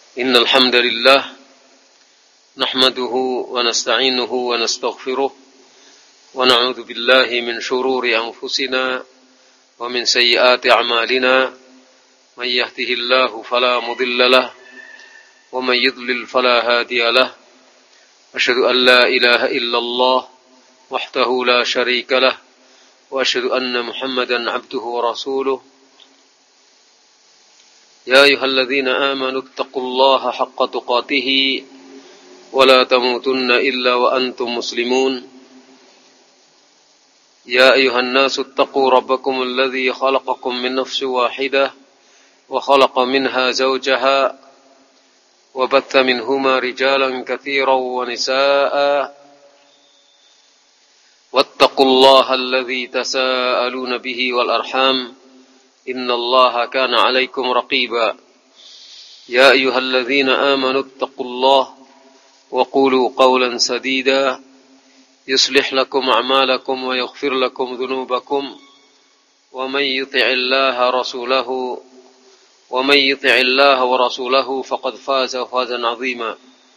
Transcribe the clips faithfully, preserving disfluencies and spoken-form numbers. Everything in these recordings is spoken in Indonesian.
إن الحمد لله نحمده ونستعينه ونستغفره ونعوذ بالله من شرور أنفسنا ومن سيئات أعمالنا من يهده الله فلا مضل له ومن يضلل فلا هادي له أشهد أن لا إله إلا الله وحده لا شريك له وأشهد أن محمدا عبده ورسوله يا أيها الذين آمنوا اتقوا الله حق تقاته ولا تموتن إلا وأنتم مسلمون يا أيها الناس اتقوا ربكم الذي خلقكم من نفس واحدة وخلق منها زوجها وبث منهما رجالا كثيرا ونساء واتقوا الله الذي تساءلون به والأرحام إن الله كان عليكم رقيبا يا أيها الذين آمنوا اتقوا الله وقولوا قولا سديدا يصلح لكم أعمالكم ويغفر لكم ذنوبكم ومن يطع الله رسوله ومن يطع الله ورسوله فقد فاز فوزا عظيما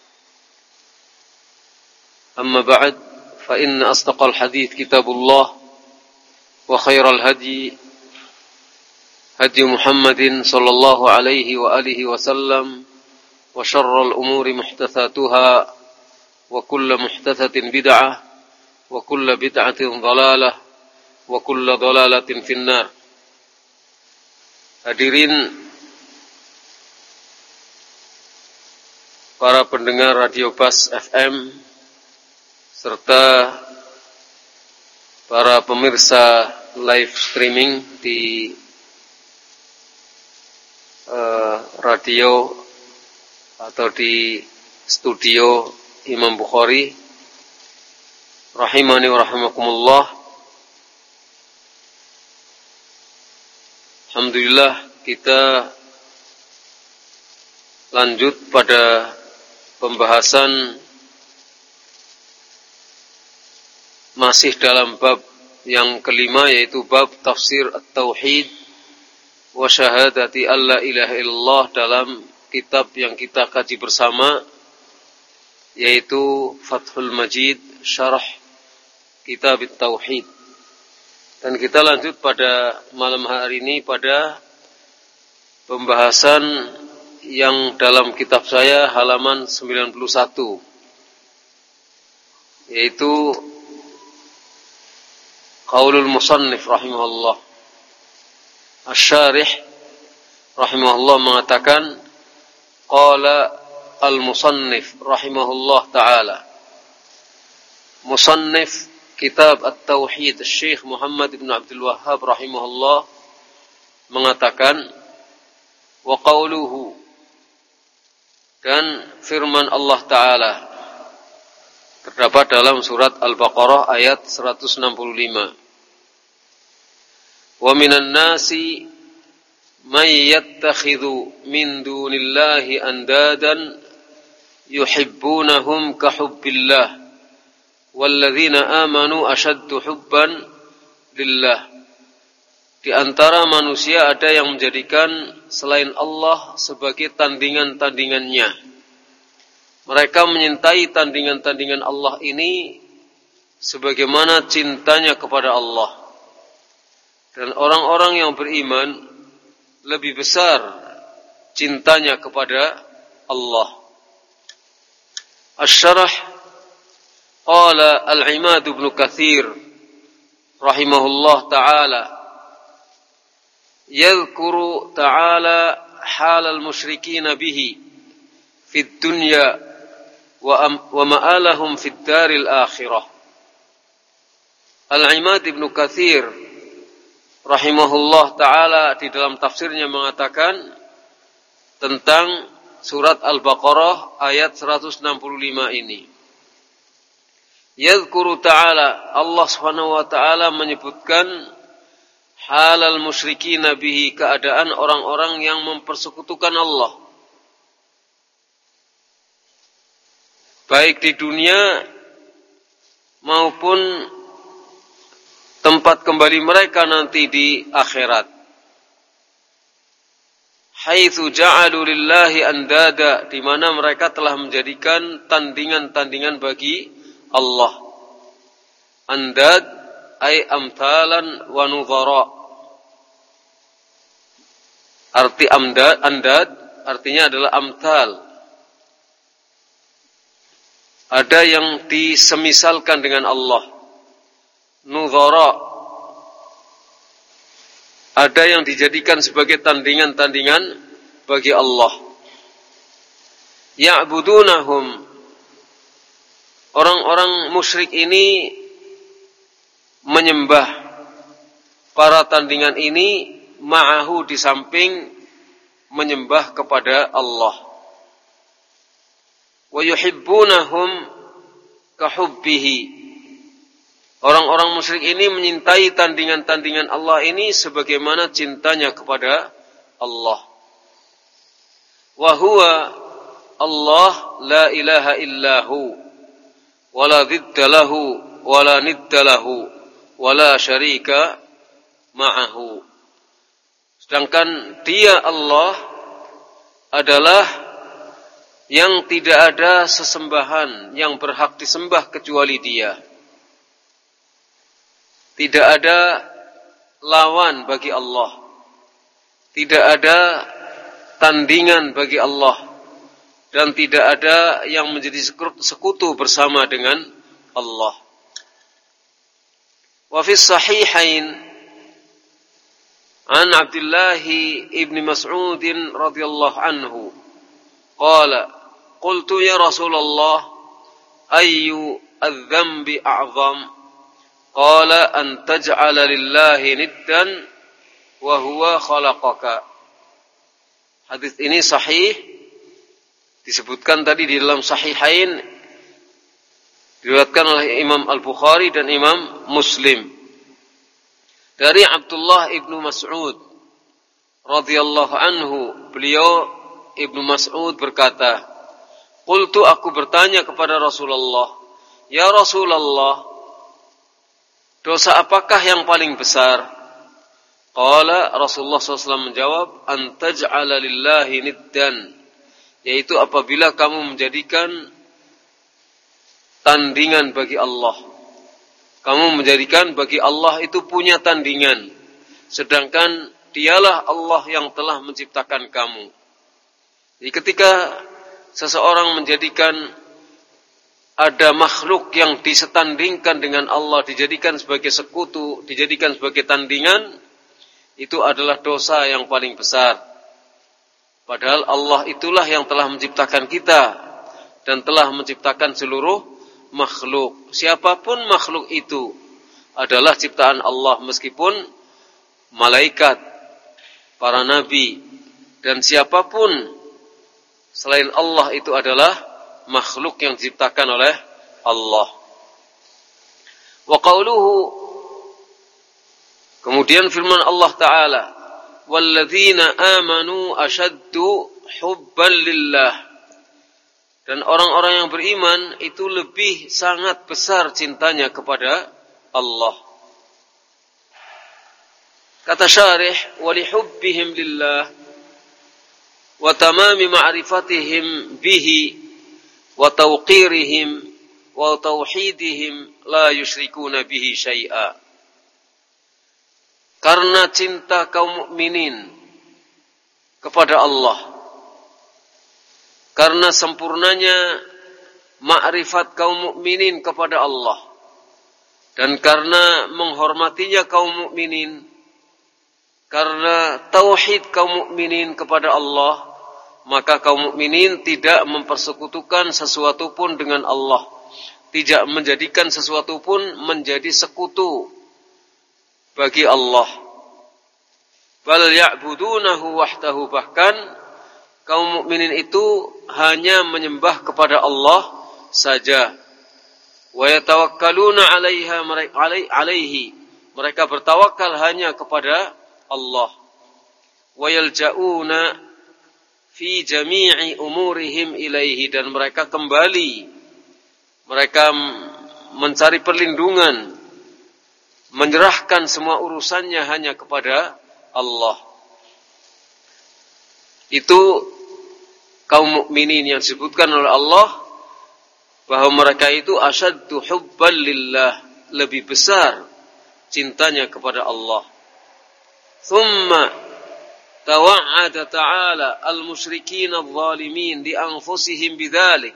أما بعد فإن أصدق الحديث كتاب الله وخير الهدي هدي محمد صلى الله عليه وآله وسلم وشر الأمور محدثاتها وكل محدثة بدعة وكل بدعة ضلالة وكل ضلالة في النار. Hadirin para pendengar Radio Bas F M serta para pemirsa live streaming di uh, radio atau di studio Imam Bukhari rahimani wa rahimakumullah. Alhamdulillah, kita lanjut pada pembahasan masih dalam bab yang kelima, yaitu bab tafsir at-tauhid wa syahadati alla ilaha illallah dalam kitab yang kita kaji bersama, yaitu Fathul Majid Syarah Kitab At-Tauhid. Dan kita lanjut pada malam hari ini pada pembahasan yang dalam kitab saya halaman sembilan puluh satu, yaitu qaulul musannif rahimahullah. Asy-syarih rahimahullah mengatakan qala al-musannif rahimahullah ta'ala. Musannif kitab At-Tauhid Syekh Muhammad ibn Abdul Wahhab rahimahullah mengatakan wa qauluhu, dan firman Allah Ta'ala terdapat dalam surat Al-Baqarah ayat seratus enam puluh lima. Wa minan nasi may yattakhidhu min dunillahi andadan yuhibbunahum kahubbillah walladzina amanu ashaddu hubban lillah. Di antara manusia ada yang menjadikan selain Allah sebagai tandingan-tandingannya. Mereka menyintai tandingan-tandingan Allah ini sebagaimana cintanya kepada Allah. Dan orang-orang yang beriman lebih besar cintanya kepada Allah. Asy-syarah qala al-Imad ibn Katsir rahimahullah ta'ala yadhkuru ta'ala halal musyrikin bihi fid dunya wa wa ma'alahum fid daril akhirah. Al-Imad ibn Katsir rahimahullah ta'ala di dalam tafsirnya mengatakan tentang surat Al-Baqarah ayat seratus enam puluh lima ini. Yadhkuru ta'ala, Allah subhanahu wa ta'ala menyebutkan halal musyrikin bihi, keadaan orang-orang yang mempersekutukan Allah. Baik di dunia maupun tempat kembali mereka nanti di akhirat. haitsu ja'alu lillahi andada, di mana mereka telah menjadikan tandingan-tandingan bagi Allah. Andad ay amthalan wa nudhara. Arti amdad, andad artinya adalah amthal. Ada yang disemisalkan dengan Allah. Nudhara, ada yang dijadikan sebagai tandingan-tandingan bagi Allah. Ya'budunahum, orang-orang musyrik ini menyembah para tandingan ini ma'ahu, di samping menyembah kepada Allah. Wa yuhibbunahum kahubbihi, orang-orang musyrik ini menyintai tandingan-tandingan Allah ini sebagaimana cintanya kepada Allah. Wa huwa Allah la ilaha illahu wa la dhidda lahu wa la nidda lahu wa la syarika ma'ahu. Sedangkan dia Allah adalah yang tidak ada sesembahan yang berhak disembah kecuali dia. Tidak ada lawan bagi Allah. Tidak ada tandingan bagi Allah. Dan tidak ada yang menjadi sekutu bersama dengan Allah. Wa fi sahihain an Abdullah ibn Mas'ud radhiyallahu anhu qala qultu ya Rasulullah ayyu adz-dzambi a'zam qala an taj'ala lillahi niddan wa huwa khalaqaka. Hadis ini sahih, disebutkan tadi di dalam Sahihain, diriwayatkan oleh Imam Al-Bukhari dan Imam Muslim dari Abdullah ibnu Mas'ud radhiyallahu anhu. Beliau Ibnu Mas'ud berkata, qultu, aku bertanya kepada Rasulullah, ya Rasulullah, dosa apakah yang paling besar? Qala, Rasulullah shallallahu alaihi wasallam menjawab, an taj'ala lillahi niddan, yaitu apabila kamu menjadikan tandingan bagi Allah. Kamu menjadikan bagi Allah itu punya tandingan, sedangkan dialah Allah yang telah menciptakan kamu. Jadi ketika seseorang menjadikan ada makhluk yang disetandingkan dengan Allah, dijadikan sebagai sekutu, dijadikan sebagai tandingan, itu adalah dosa yang paling besar. Padahal Allah itulah yang telah menciptakan kita dan telah menciptakan seluruh makhluk. Siapapun makhluk itu adalah ciptaan Allah, meskipun malaikat, para nabi, dan siapapun selain Allah itu adalah makhluk yang diciptakan oleh Allah. Wa qauluhu, kemudian firman Allah Ta'ala, walladzina amanu ashaddu hubban lillah, dan orang-orang yang beriman itu lebih sangat besar cintanya kepada Allah. Kata syarih, walihubbihim lillah wa tamami ma'rifatihim bihi wa tawqirihim wa tauhidihim la yusyrikuna bihi syai'a. Karena cinta kaum mukminin kepada Allah, karena sempurnanya ma'rifat kaum mukminin kepada Allah, dan karena menghormatinya kaum mukminin, karena tauhid kaum mukminin kepada Allah, maka kaum mukminin tidak mempersekutukan sesuatu pun dengan Allah, tidak menjadikan sesuatu pun menjadi sekutu bagi Allah. Bal ya'budunahu wahdahu, bahkan kaum mukminin itu hanya menyembah kepada Allah saja. Wa yatawakkaluna 'alaiha alaihi, mereka bertawakal hanya kepada Allah. Wa yalja'una fi jami'i umurihim ilaihi, dan mereka kembali, mereka mencari perlindungan, menyerahkan semua urusannya hanya kepada Allah. itu kaum mukminin yang disebutkan oleh Allah bahwa mereka itu asyaddu hubban lillah, lebih besar cintanya kepada Allah. Thumma tawa'ada ta'ala al-musyrikin adh-dhalimin li anfusihim bidzalik.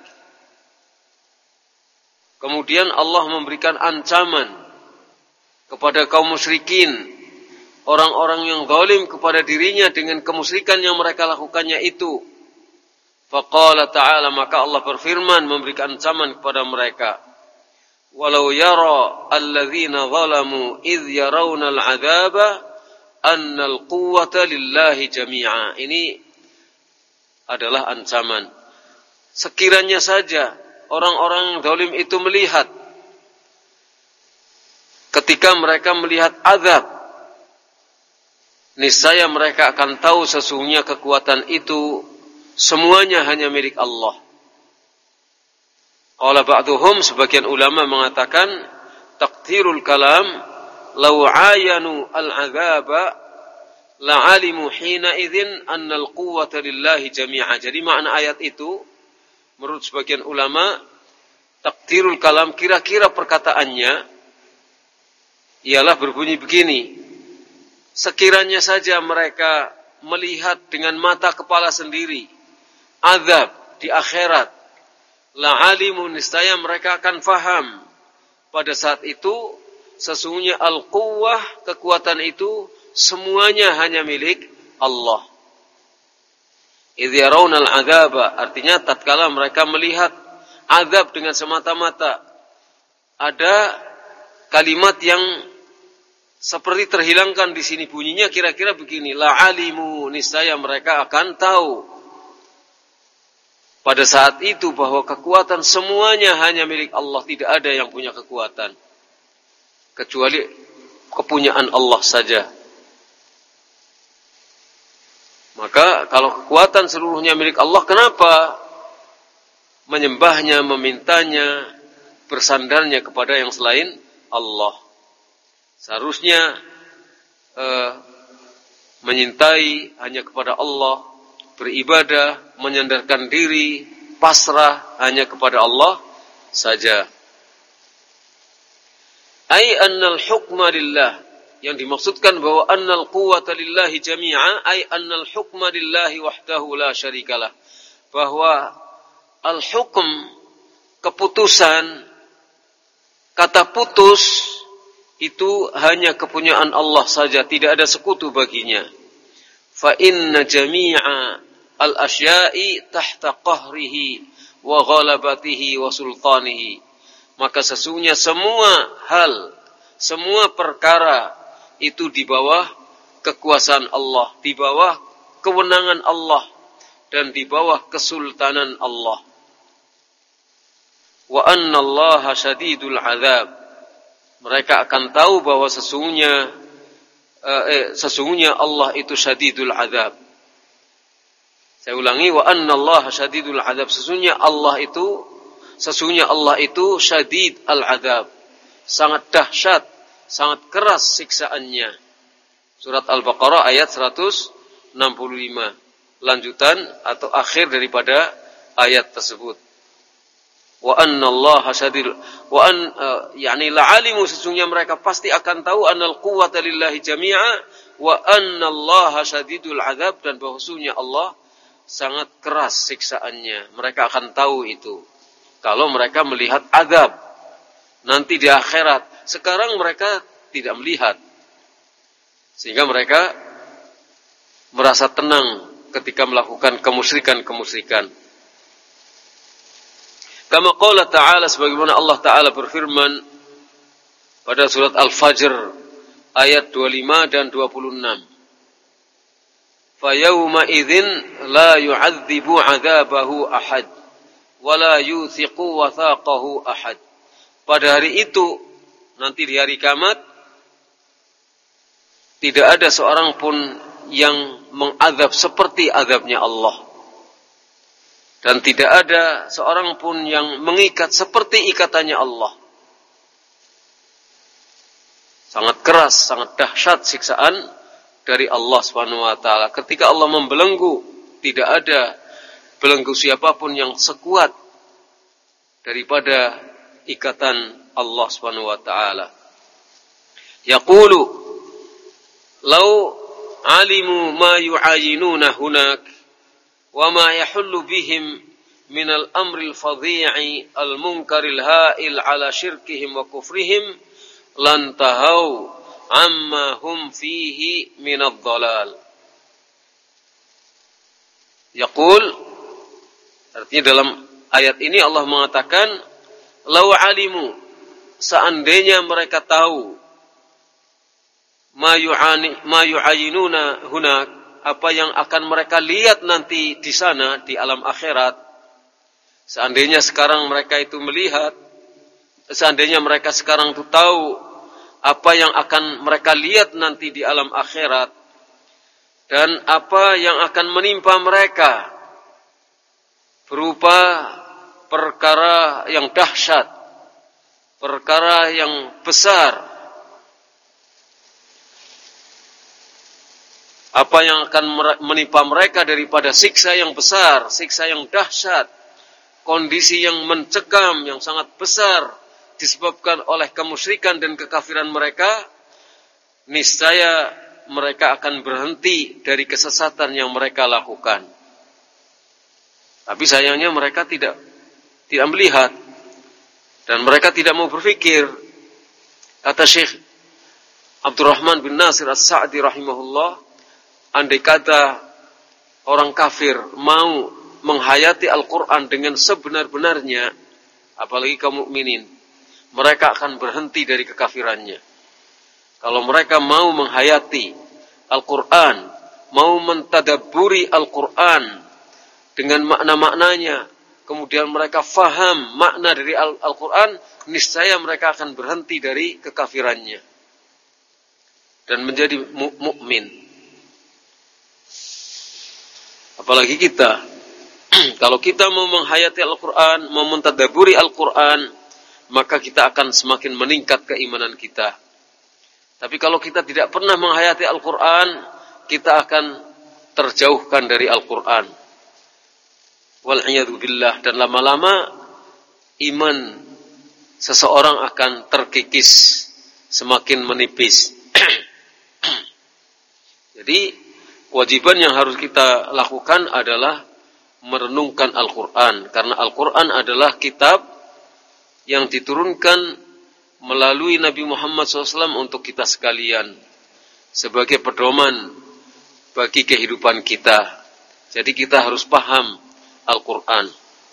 Kemudian Allah memberikan ancaman kepada kaum musyrikin, orang-orang yang zalim kepada dirinya dengan kemusyrikan yang mereka lakukannya itu. Faqala ta'ala, maka Allah berfirman memberikan ancaman kepada mereka. Walau yara alladzina zalamu idh yarawna al-'adzaba annal quwwata lillahi jami'a. Ini adalah ancaman. Sekiranya saja orang-orang zalim itu melihat, ketika mereka melihat azab, niscaya mereka akan tahu sesungguhnya kekuatan itu semuanya hanya milik Allah. Qala ba'duhum, sebagian ulama mengatakan taqdirul kalam law ayanu al-'adzaba la'alimu hina idzin annal quwwata lillahi jami'a. Jadi makna ayat itu menurut sebagian ulama, taqdirul kalam, kira-kira perkataannya ialah berbunyi begini: sekiranya saja mereka melihat dengan mata kepala sendiri azab di akhirat, la'alimu, niscaya mereka akan faham pada saat itu sesungguhnya al-quwwah, kekuatan itu semuanya hanya milik Allah. Idh yarawna al-'adzaba, artinya tatkala mereka melihat azab dengan semata-mata. Ada kalimat yang seperti terhilangkan di sini, bunyinya kira-kira begini: la'alimu, niscaya mereka akan tahu pada saat itu bahwa kekuatan semuanya hanya milik Allah. Tidak ada yang punya kekuatan kecuali kepunyaan Allah saja. Maka kalau kekuatan seluruhnya milik Allah, kenapa menyembahnya, memintanya, bersandarnya kepada yang selain Allah? Seharusnya eh, menyintai hanya kepada Allah, beribadah, menyandarkan diri, pasrah hanya kepada Allah saja. Ai annal hukma lillah, yang dimaksudkan bahwa annal quwwata lillahi jami'a, ai annal hukma lillahi wahdahu la syarikalah, bahwa al-hukm, keputusan, kata putus itu hanya kepunyaan Allah saja, tidak ada sekutu baginya. Fa inna jami'a al-asya'i tahta qahrihi wa ghalabatihi wa sultanihi. Maka sesungguhnya semua hal, semua perkara itu di bawah kekuasaan Allah, di bawah kewenangan Allah, dan di bawah kesultanan Allah. Wa anna Allaha syadidul 'adzab. Mereka akan tahu bahwa sesungguhnya eh, sesungguhnya Allah itu syadidul 'adzab. Saya ulangi, wa anna Allaha syadidul 'adzab. Sesungguhnya Allah itu sesungguhnya Allah itu syadid al-'adzab, sangat dahsyat, sangat keras siksaannya. Surat Al-Baqarah ayat seratus enam puluh lima, lanjutan atau akhir daripada ayat tersebut. Wa anna Allaha syadid wa an uh, yani la'alimu, sesungguhnya mereka pasti akan tahu annal quwwata lillahi jami'a wa anna Allaha syadidul 'adzab, dan bahwasanya Allah sangat keras siksaannya. Mereka akan tahu itu kalau mereka melihat azab nanti di akhirat. Sekarang mereka tidak melihat, sehingga mereka merasa tenang ketika melakukan kemusyrikan-kemusyrikan. Kama qala ta'ala, sebagaimana Allah Ta'ala berfirman pada surat Al-Fajr ayat dua puluh lima dan dua puluh enam. Fa yawma idzin la yu'adzibu 'adzabahu ahad wa la yuthiqu wathaqahu ahad. Pada hari itu, nanti di hari kiamat, tidak ada seorang pun yang mengazab seperti azabnya Allah, dan tidak ada seorang pun yang mengikat seperti ikatannya Allah. Sangat keras, sangat dahsyat siksaan dari Allah Subhanahu wa taala ketika Allah membelenggu tidak ada belenggu siapapun yang sekuat daripada ikatan Allah Subhanahu wa taala. Yaqulu law alimu ma yu'ayinuna hunak wa ma yahullu bihim min al-amri al-fadhi'i al-munkari al-ha'il ala syirkihim wa kufrihim lantahau amma hum fihi min ad-dhalal. Yaqul, artinya dalam ayat ini Allah mengatakan law alimu, seandainya mereka tahu ma yu'ani ma yu'ayinuna hunak, apa yang akan mereka lihat nanti di sana di alam akhirat. Seandainya sekarang mereka itu melihat, seandainya mereka sekarang itu tahu apa yang akan mereka lihat nanti di alam akhirat dan apa yang akan menimpa mereka berupa perkara yang dahsyat, perkara yang besar, apa yang akan menimpa mereka daripada siksa yang besar, siksa yang dahsyat, kondisi yang mencekam, yang sangat besar disebabkan oleh kemusyrikan dan kekafiran mereka, niscaya mereka akan berhenti dari kesesatan yang mereka lakukan. Tapi sayangnya mereka tidak tidak melihat dan mereka tidak mau berpikir. Kata Syekh Abdurrahman bin Nasir As-Sa'di rahimahullah, andai kata orang kafir mau menghayati Al-Quran dengan sebenar-benarnya, apalagi kaum mukminin, mereka akan berhenti dari kekafirannya. Kalau mereka mau menghayati Al-Quran, mau mentadabburi Al-Quran dengan makna-maknanya, kemudian mereka faham makna dari Al-Quran, niscaya mereka akan berhenti dari kekafirannya dan menjadi mukmin. Apalagi kita, kalau kita mau menghayati Al-Quran, mau mentadabburi Al-Quran, maka kita akan semakin meningkat keimanan kita. Tapi kalau kita tidak pernah menghayati Al-Quran, kita akan terjauhkan dari Al-Quran. Wal'iyadu billah, dan lama-lama iman seseorang akan terkikis, semakin menipis. Jadi kewajiban yang harus kita lakukan adalah merenungkan Al-Quran, karena Al-Quran adalah kitab yang diturunkan melalui Nabi Muhammad shallallahu alaihi wasallam untuk kita sekalian sebagai pedoman bagi kehidupan kita. Jadi kita harus paham Al-Quran.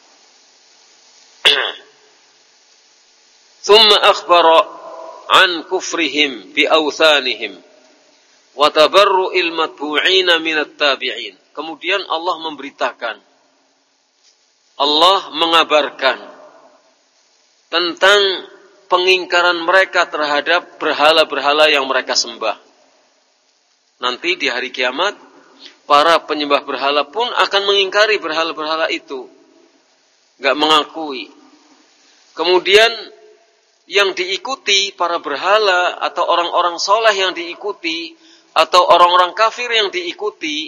Thumma akhbara an kufrihim bi awthanihim wa tabarru'il matbu'ina minat tabi'in. Kemudian Allah memberitakan, Allah mengabarkan tentang pengingkaran mereka terhadap berhala-berhala yang mereka sembah. Nanti di hari kiamat, para penyembah berhala pun akan mengingkari berhala-berhala itu, enggak mengakui. Kemudian yang diikuti para berhala atau orang-orang soleh yang diikuti atau orang-orang kafir yang diikuti,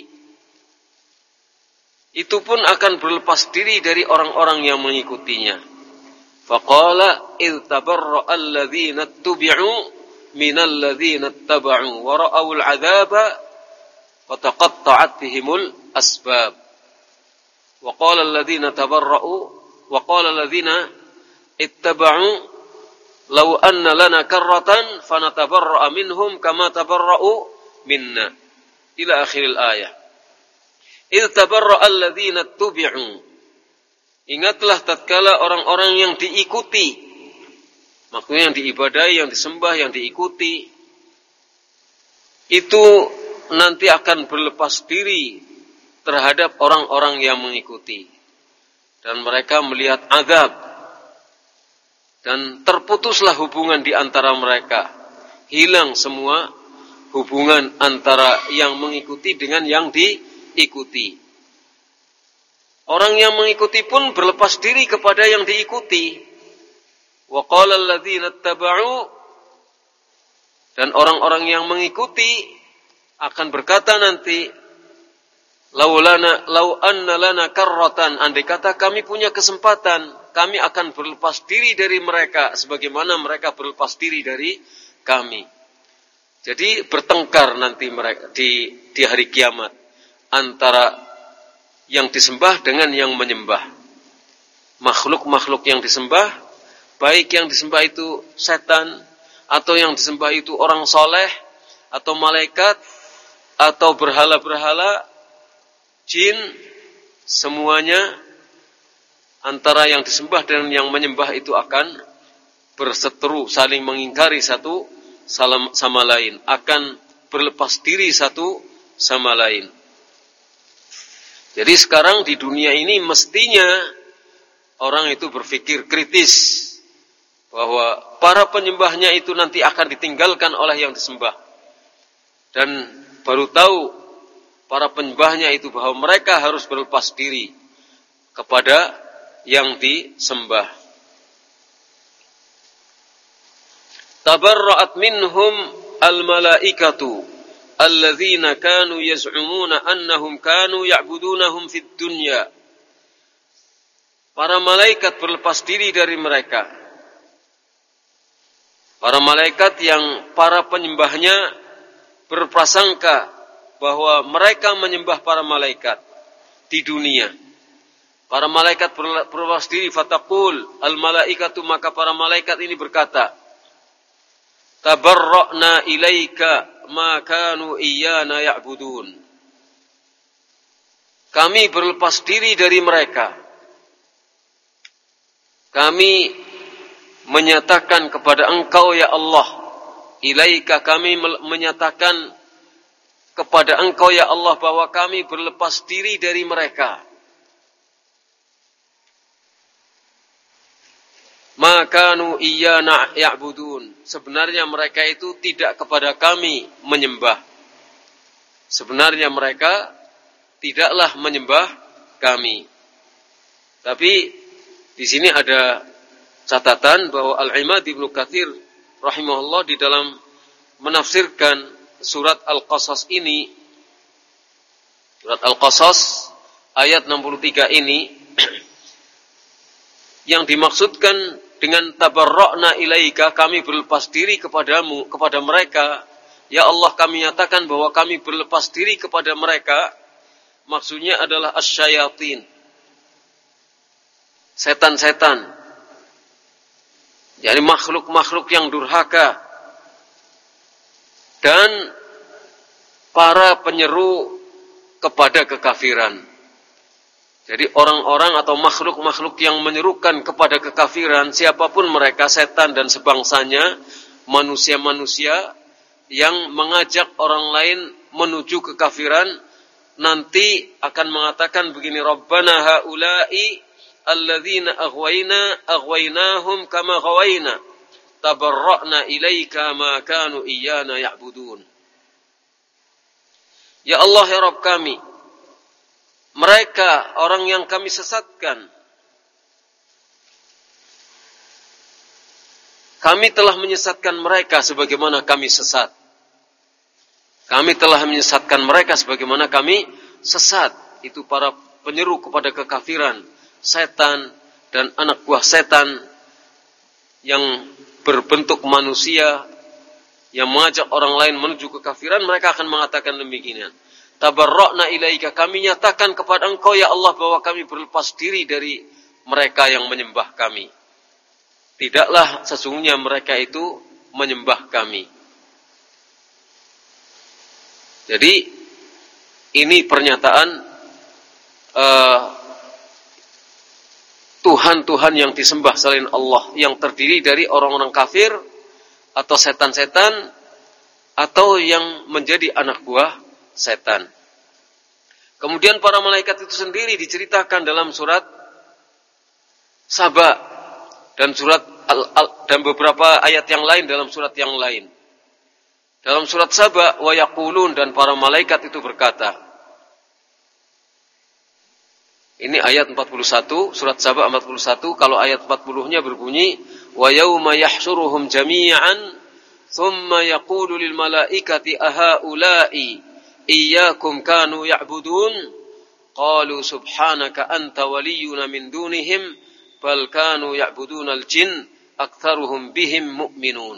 itu pun akan berlepas diri dari orang-orang yang mengikutinya. Faqala idh tabarra'a alladhina ittubi'u minal ladhina ittaba'u wa ra'awul 'adzaba وَتَقَطَّعَتْ بِهِمُ الْأَسْبَابُ وَقَالَ الَّذِينَ تَبَرَّؤُوا وَقَالَ الَّذِينَ اتَّبَعُوا لَوْ أَنَّ لَنَا كَرَّةً فَنَتَبَرَّأَ مِنْهُمْ كَمَا تَبَرَّؤُوا مِنَّا إلى آخر الآية. إِذْ تَبَرَّأَ الَّذِينَ اتُّبِعُوا, ingatlah tatkala orang-orang yang diikuti, maksudnya yang diibadahi, yang disembah, yang diikuti, itu nanti akan berlepas diri terhadap orang-orang yang mengikuti. Dan mereka melihat azab. Dan terputuslah hubungan di antara mereka. Hilang semua hubungan antara yang mengikuti dengan yang diikuti. Orang yang mengikuti pun berlepas diri kepada yang diikuti. Wa qala alladzina ittaba'u, dan orang-orang yang mengikuti akan berkata nanti, Laulana lau anna lana karratan, andai kata kami punya kesempatan, kami akan berlepas diri dari mereka sebagaimana mereka berlepas diri dari kami. Jadi bertengkar nanti mereka di di hari kiamat antara yang disembah dengan yang menyembah. Makhluk-makhluk yang disembah, baik yang disembah itu setan atau yang disembah itu orang soleh atau malaikat atau berhala-berhala, jin, semuanya antara yang disembah dan yang menyembah itu akan berseteru, saling mengingkari satu sama lain, akan berlepas diri satu sama lain. Jadi sekarang di dunia ini mestinya orang itu berpikir kritis bahwa para penyembahnya itu nanti akan ditinggalkan oleh yang disembah, dan baru tahu para penyembahnya itu bahwa mereka harus berlepas diri kepada yang disembah. Tabarra'at minhum al-malaikatu alladzina kanu yaz'umuna annahum kanu ya'budunahum fid dunya. Para malaikat berlepas diri dari mereka. Para malaikat yang para penyembahnya berprasangka bahwa mereka menyembah para malaikat di dunia. Para malaikat berlepas diri, fataqul al-malaikatu, maka para malaikat ini berkata, tabarra'na ilaika ma kanu iyyana ya'budun. Kami berlepas diri dari mereka. Kami menyatakan kepada Engkau ya Allah, ilaika, kami menyatakan kepada Engkau ya Allah bahwa kami berlepas diri dari mereka. Makanu iyyana ya'budun. Sebenarnya mereka itu tidak kepada kami menyembah. Sebenarnya mereka tidaklah menyembah kami. Tapi di sini ada catatan bahwa Al-Imad Ibnu Katsir rahimahullah di dalam menafsirkan surat Al-Qasas ini, surat Al-Qasas ayat enam puluh tiga ini, yang dimaksudkan dengan tabarra'na ilaika, kami berlepas diri kepadamu, kepada mereka, ya Allah kami nyatakan bahwa kami berlepas diri kepada mereka, maksudnya adalah asyayatin, setan-setan, jadi makhluk-makhluk yang durhaka, dan para penyeru kepada kekafiran. Jadi orang-orang atau makhluk-makhluk yang menyerukan kepada kekafiran, siapapun mereka, setan dan sebangsanya, manusia-manusia yang mengajak orang lain menuju kekafiran, nanti akan mengatakan begini, Rabbana haula'i alladzina aghwayna aghwaynahum kama ghawayna tabarra'na ilaika ma kanu iyyana ya'budun. Ya Allah, ya Rabb kami, mereka orang yang kami sesatkan, kami telah menyesatkan mereka sebagaimana kami sesat. Kami telah menyesatkan mereka sebagaimana kami sesat. Itu para penyeru kepada kekafiran, setan dan anak buah setan yang berbentuk manusia yang mengajak orang lain menuju kekafiran, mereka akan mengatakan demikian. Tabarra'na ilaika, kami nyatakan kepada Engkau ya Allah bahwa kami berlepas diri dari mereka yang menyembah kami. Tidaklah sesungguhnya mereka itu menyembah kami. Jadi ini pernyataan uh, Tuhan-Tuhan yang disembah selain Allah, yang terdiri dari orang-orang kafir atau setan-setan atau yang menjadi anak buah setan. Kemudian para malaikat itu sendiri diceritakan dalam surat Saba dan surat Al, Al, dan beberapa ayat yang lain dalam surat yang lain. Dalam surat Saba, wa yaqulun, dan para malaikat itu berkata. Ini ayat empat puluh satu, surat Saba empat puluh satu. Kalau ayat empat puluh-nya berbunyi, wa yauma yahsyuruhum jami'an thumma yaqulu lil malaikati ahaula'i iyyakum kanu ya'budun, qalu subhanaka anta waliyuna min dunihim bal kanu ya'budunal jin aktsaruhum bihim mu'minun.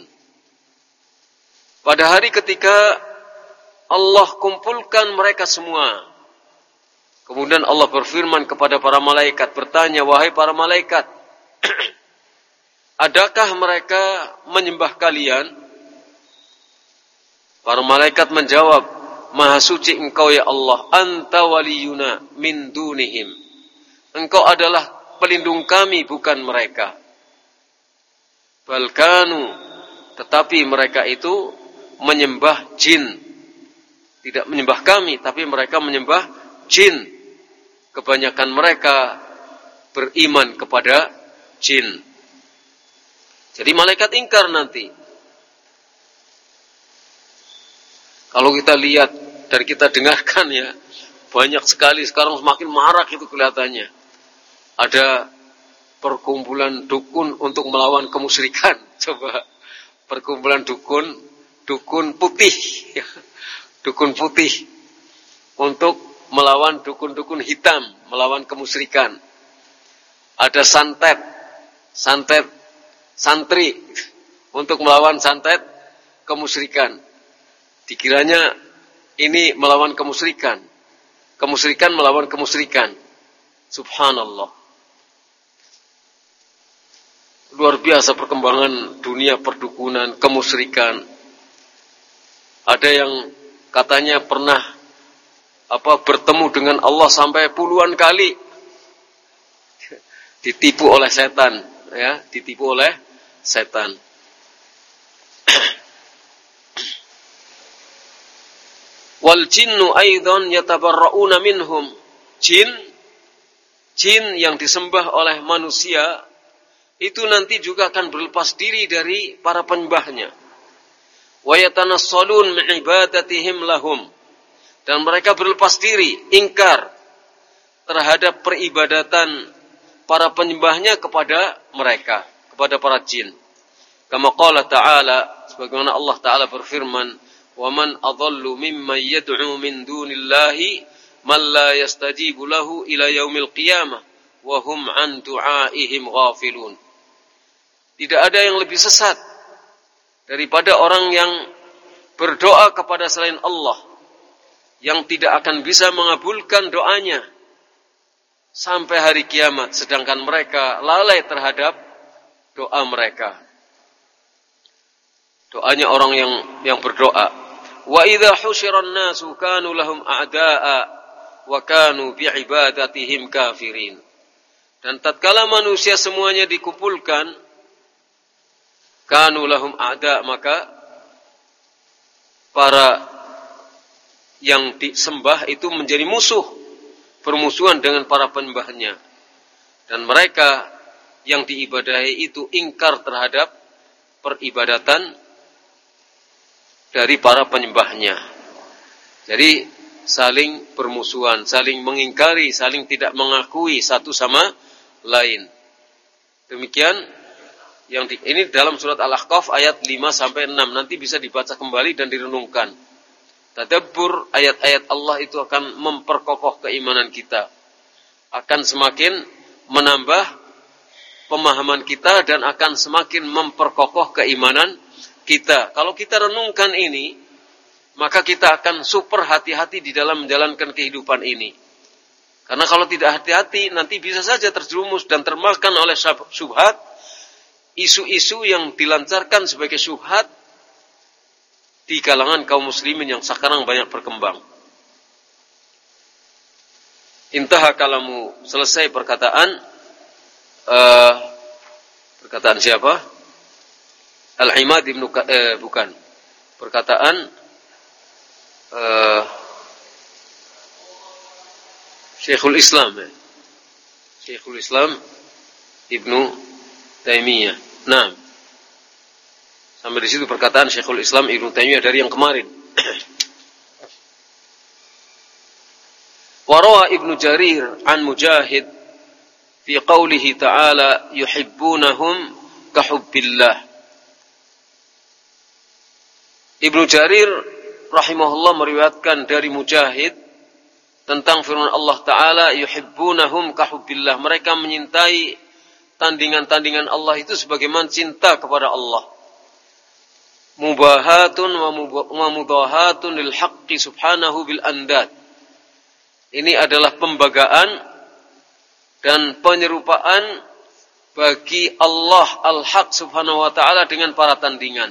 Pada hari ketika Allah kumpulkan mereka semua, kemudian Allah berfirman kepada para malaikat, bertanya, wahai para malaikat, adakah mereka menyembah kalian? Para malaikat menjawab, maha suci engkau ya Allah, anta waliyuna min dunihim. Engkau adalah pelindung kami, bukan mereka. Balkanu, tetapi mereka itu menyembah jin. Tidak menyembah kami, tapi mereka menyembah jin. Kebanyakan mereka beriman kepada jin. Jadi malaikat ingkar nanti. Kalau kita lihat dan kita dengarkan ya, banyak sekali sekarang semakin marak itu kelihatannya. Ada perkumpulan dukun untuk melawan kemusyrikan. Coba, perkumpulan dukun, dukun putih. Dukun putih untuk melawan dukun-dukun hitam, melawan kemusyrikan. Ada santet, santet santri untuk melawan santet kemusyrikan. Dikiranya ini melawan kemusyrikan. Kemusyrikan melawan kemusyrikan. Subhanallah. Luar biasa perkembangan dunia perdukunan, kemusyrikan. Ada yang katanya pernah apa bertemu dengan Allah sampai puluhan kali, ditipu oleh setan, ya, ditipu oleh setan. Wal jinnu aidan yatabarrauna minhum. Jin, jin yang disembah oleh manusia itu nanti juga akan berlepas diri dari para penyembahnya. Wa yatanassalun min ibadatihim lahum. Dan mereka berlepas diri, ingkar terhadap peribadatan para penyembahnya kepada mereka, kepada para jin. Kama qala ta'ala, sebagaimana Allah Ta'ala berfirman, "Wa man adallu mimman yad'u min dunillahi man la yastajibu lahu ila yaumil qiyamah wa hum an du'aihim ghafilun." Tidak ada yang lebih sesat daripada orang yang berdoa kepada selain Allah, yang tidak akan bisa mengabulkan doanya sampai hari kiamat, sedangkan mereka lalai terhadap doa mereka. Doanya orang yang yang berdoa. Wa idza husyiran nasu kanu lahum a'da'a wa kanu bi'ibadatihim kafirin. Dan tatkala manusia semuanya dikumpulkan, kanu lahum a'da', maka para yang disembah itu menjadi musuh, bermusuhan dengan para penyembahnya. Dan mereka yang diibadahi itu ingkar terhadap peribadatan dari para penyembahnya. Jadi saling bermusuhan, saling mengingkari, saling tidak mengakui satu sama lain. Demikian yang di, ini dalam surat Al-Ahqaf ayat lima sampai enam, nanti bisa dibaca kembali dan direnungkan. Tadabbur ayat-ayat Allah itu akan memperkokoh keimanan kita, akan semakin menambah pemahaman kita dan akan semakin memperkokoh keimanan kita. Kalau kita renungkan ini, maka kita akan super hati-hati di dalam menjalankan kehidupan ini. Karena kalau tidak hati-hati, nanti bisa saja terjerumus dan termakan oleh syubhat, isu-isu yang dilancarkan sebagai syubhat di kalangan kaum muslimin yang sekarang banyak berkembang. Intaha kalamu, selesai perkataan uh, perkataan siapa? Al-Imad ibnu eh, bukan. Perkataan uh, Syekhul Islam. Eh. Syekhul Islam Ibnu Taimiyah. Nah, sampai di situ perkataan Syekhul Islam Ibnu Taimiyah dari yang kemarin. Warawa Ibnu Jarir an Mujahid fi qawlihi ta'ala yuhibbunahum kahubbillah. Ibnu Jarir rahimahullah meriwayatkan dari Mujahid tentang firman Allah Ta'ala, yuhibbunahum kahubbillah. Mereka menyintai tandingan-tandingan Allah itu sebagaimana cinta kepada Allah. Mubahatun wa mudahatun lil haqqi subhanahu bil andad. Ini adalah pembagaan dan penyerupaan bagi Allah al-haq subhanahu wa ta'ala dengan para tandingan.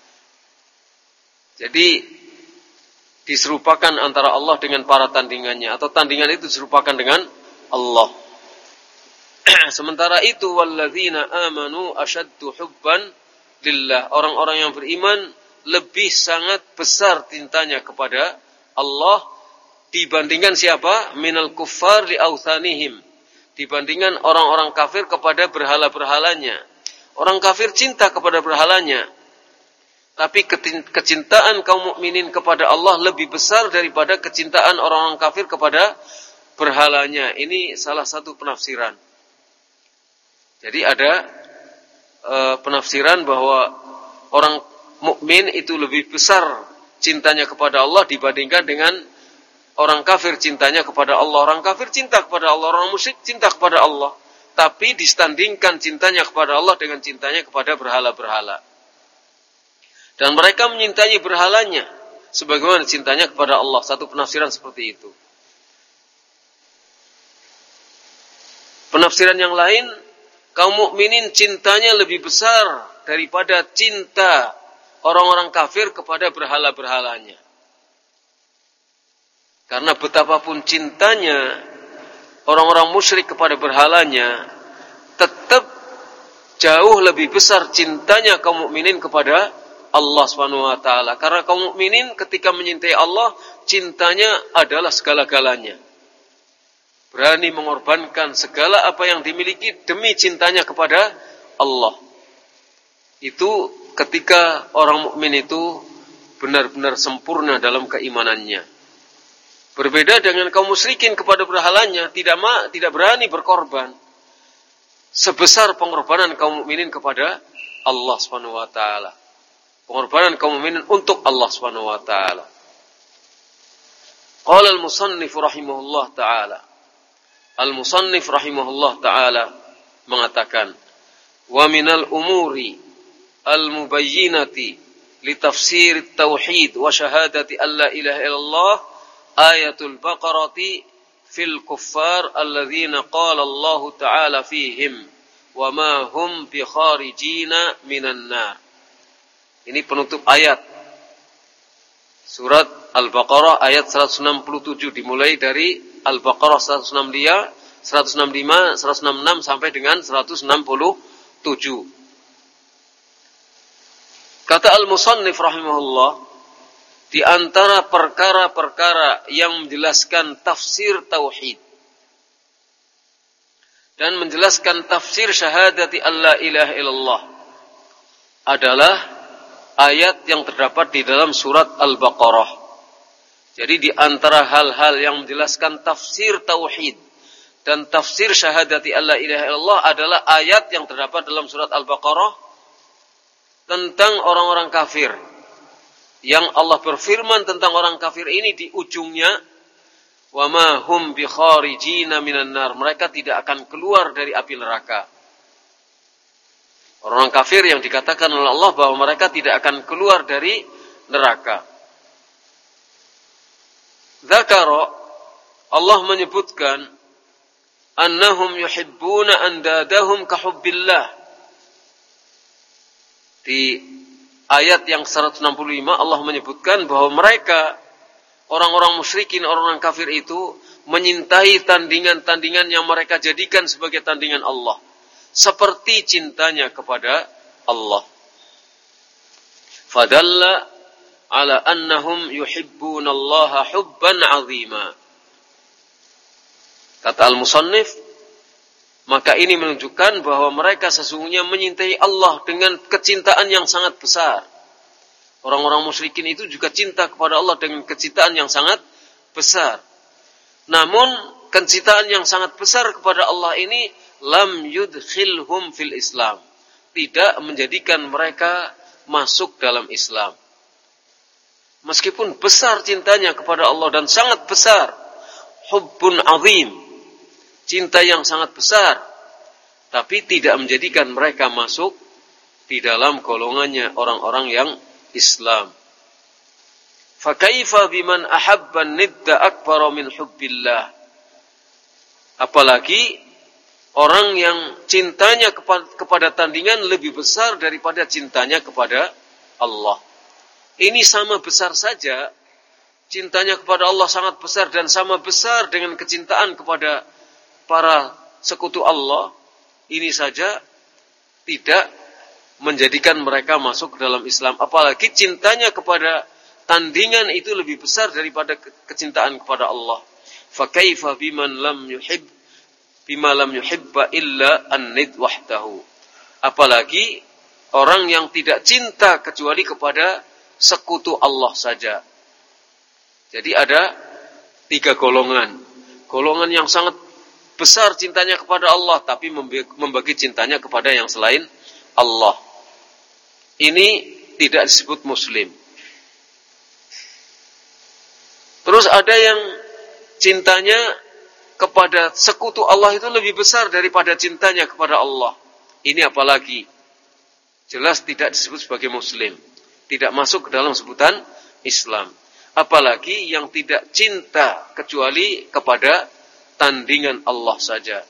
Jadi diserupakan antara Allah dengan para tandingannya, atau tandingan itu diserupakan dengan Allah. Sementara itu walladzina amanu asyaddu hubban lillah. Orang-orang yang beriman lebih sangat besar cintanya kepada Allah dibandingkan siapa? Minal kuffar li authanihim. Dibandingkan orang-orang kafir kepada berhala-berhalanya. Orang kafir cinta kepada berhalanya. Tapi kecintaan kaum mukminin kepada Allah lebih besar daripada kecintaan orang-orang kafir kepada berhalanya. Ini salah satu penafsiran. Jadi ada e, penafsiran bahwa orang mukmin itu lebih besar cintanya kepada Allah dibandingkan dengan orang kafir cintanya kepada Allah. Orang kafir cinta kepada Allah, orang musyrik cinta kepada Allah. Tapi disandingkan cintanya kepada Allah dengan cintanya kepada berhala-berhala. Dan mereka menyintai berhalanya sebagaimana cintanya kepada Allah. Satu penafsiran seperti itu. Penafsiran yang lain, kaum mukminin cintanya lebih besar daripada cinta orang-orang kafir kepada berhala-berhalanya. Karena betapapun cintanya orang-orang musyrik kepada berhalanya, tetap jauh lebih besar cintanya kaum mukminin kepada Allah subhanahu wa taala. Karena kaum mukminin ketika menyintai Allah, cintanya adalah segala-galanya. Berani mengorbankan segala apa yang dimiliki demi cintanya kepada Allah. Itu ketika orang mukmin itu benar-benar sempurna dalam keimanannya. Berbeda dengan kaum musyrikin kepada berhalanya, tidak ma, tidak berani berkorban sebesar pengorbanan kaum mukminin kepada Allah subhanahu wa taala. Pengorbanan kaum mukminin untuk Allah Subhanahu wa taala. Qala al-musannif rahimahullah taala. Al-musannif rahimahullah taala mengatakan, "Wa minal umuri al-mubayyinati li tafsir at-tauhid wa syahadati alla ilaha illallah ayatul baqarati fil kuffar alladzina qala Allah taala fihim wa ma hum bi kharijina minan nar." Ini penutup ayat surat Al-Baqarah ayat seratus enam puluh tujuh, dimulai dari Al-Baqarah seratus enam puluh lima, seratus enam puluh lima, seratus enam puluh enam sampai dengan seratus enam puluh tujuh. Kata Al-Musannif rahimahullah, di antara perkara-perkara yang menjelaskan tafsir tauhid dan menjelaskan tafsir syahadati alla ilaha illallah adalah ayat yang terdapat di dalam surat Al-Baqarah. Jadi di antara hal-hal yang menjelaskan tafsir tauhid dan tafsir syahadati alla ilaha illallah adalah ayat yang terdapat dalam surat Al-Baqarah tentang orang-orang kafir. Yang Allah berfirman tentang orang kafir ini di ujungnya, wa ma hum bi kharijina minan nar. Mereka tidak akan keluar dari api neraka. Orang kafir yang dikatakan oleh Allah bahwa mereka tidak akan keluar dari neraka. Dzakara, Allah menyebutkan annahum yuhibbuna andadahum kahubbillah. Di ayat yang seratus enam puluh lima Allah menyebutkan bahwa mereka orang-orang musyrikin, orang-orang kafir itu menyintai tandingan-tandingan yang mereka jadikan sebagai tandingan Allah, seperti cintanya kepada Allah. Fadalla ala annahum yuhibbunallaha hubban 'azima. Kata al-musannif, maka ini menunjukkan bahwa mereka sesungguhnya menyintai Allah dengan kecintaan yang sangat besar. Orang-orang musyrikin itu juga cinta kepada Allah dengan kecintaan yang sangat besar. Namun kecintaan yang sangat besar kepada Allah ini lam yudkhilhum fil Islam, tidak menjadikan mereka masuk dalam Islam. Meskipun besar cintanya kepada Allah dan sangat besar hubbun azim, cinta yang sangat besar, tapi tidak menjadikan mereka masuk di dalam golongannya orang-orang yang Islam. Fa kaifa biman ahabba nidda akbar min hubbillah. Apalagi orang yang cintanya kepada tandingan lebih besar daripada cintanya kepada Allah. Ini sama besar saja, cintanya kepada Allah sangat besar dan sama besar dengan kecintaan kepada para sekutu Allah. Ini saja tidak menjadikan mereka masuk ke dalam Islam. Apalagi cintanya kepada tandingan itu lebih besar daripada kecintaan kepada Allah. Fa kaifa biman lam yuhib bima lam yuhibba illa an-nid wahdahu. Apalagi orang yang tidak cinta kecuali kepada sekutu Allah saja. Jadi ada tiga golongan. Golongan yang sangat besar cintanya kepada Allah, tapi membagi cintanya kepada yang selain Allah. Ini tidak disebut Muslim. Terus ada yang cintanya kepada sekutu Allah itu lebih besar daripada cintanya kepada Allah. Ini apalagi? Jelas tidak disebut sebagai Muslim. Tidak masuk ke dalam sebutan Islam. Apalagi yang tidak cinta kecuali kepada tandingan Allah saja.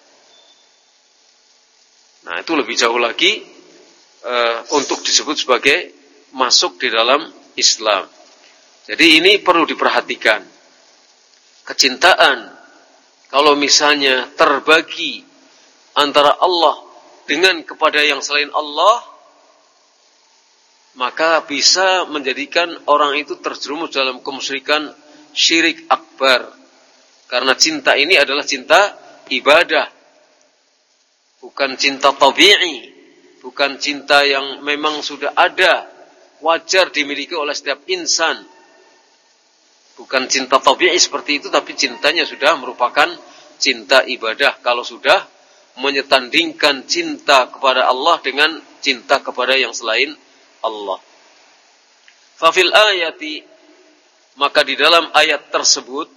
Nah, itu lebih jauh lagi uh, untuk disebut sebagai masuk di dalam Islam. Jadi ini perlu diperhatikan. Kecintaan, kalau misalnya terbagi antara Allah dengan kepada yang selain Allah, maka bisa menjadikan orang itu terjerumus dalam kemusyrikan syirik akbar. Karena cinta ini adalah cinta ibadah. Bukan cinta tabi'i. Bukan cinta yang memang sudah ada, wajar dimiliki oleh setiap insan. Bukan cinta tabi'i seperti itu, tapi cintanya sudah merupakan cinta ibadah. Kalau sudah menyetandingkan cinta kepada Allah dengan cinta kepada yang selain Allah. Fafil ayati, maka di dalam ayat tersebut,